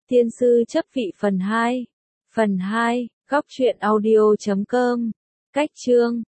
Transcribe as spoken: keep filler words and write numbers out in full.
Tiên sư chấp vị phần hai. Phần hai, góc truyện audio chấm com. Cách chương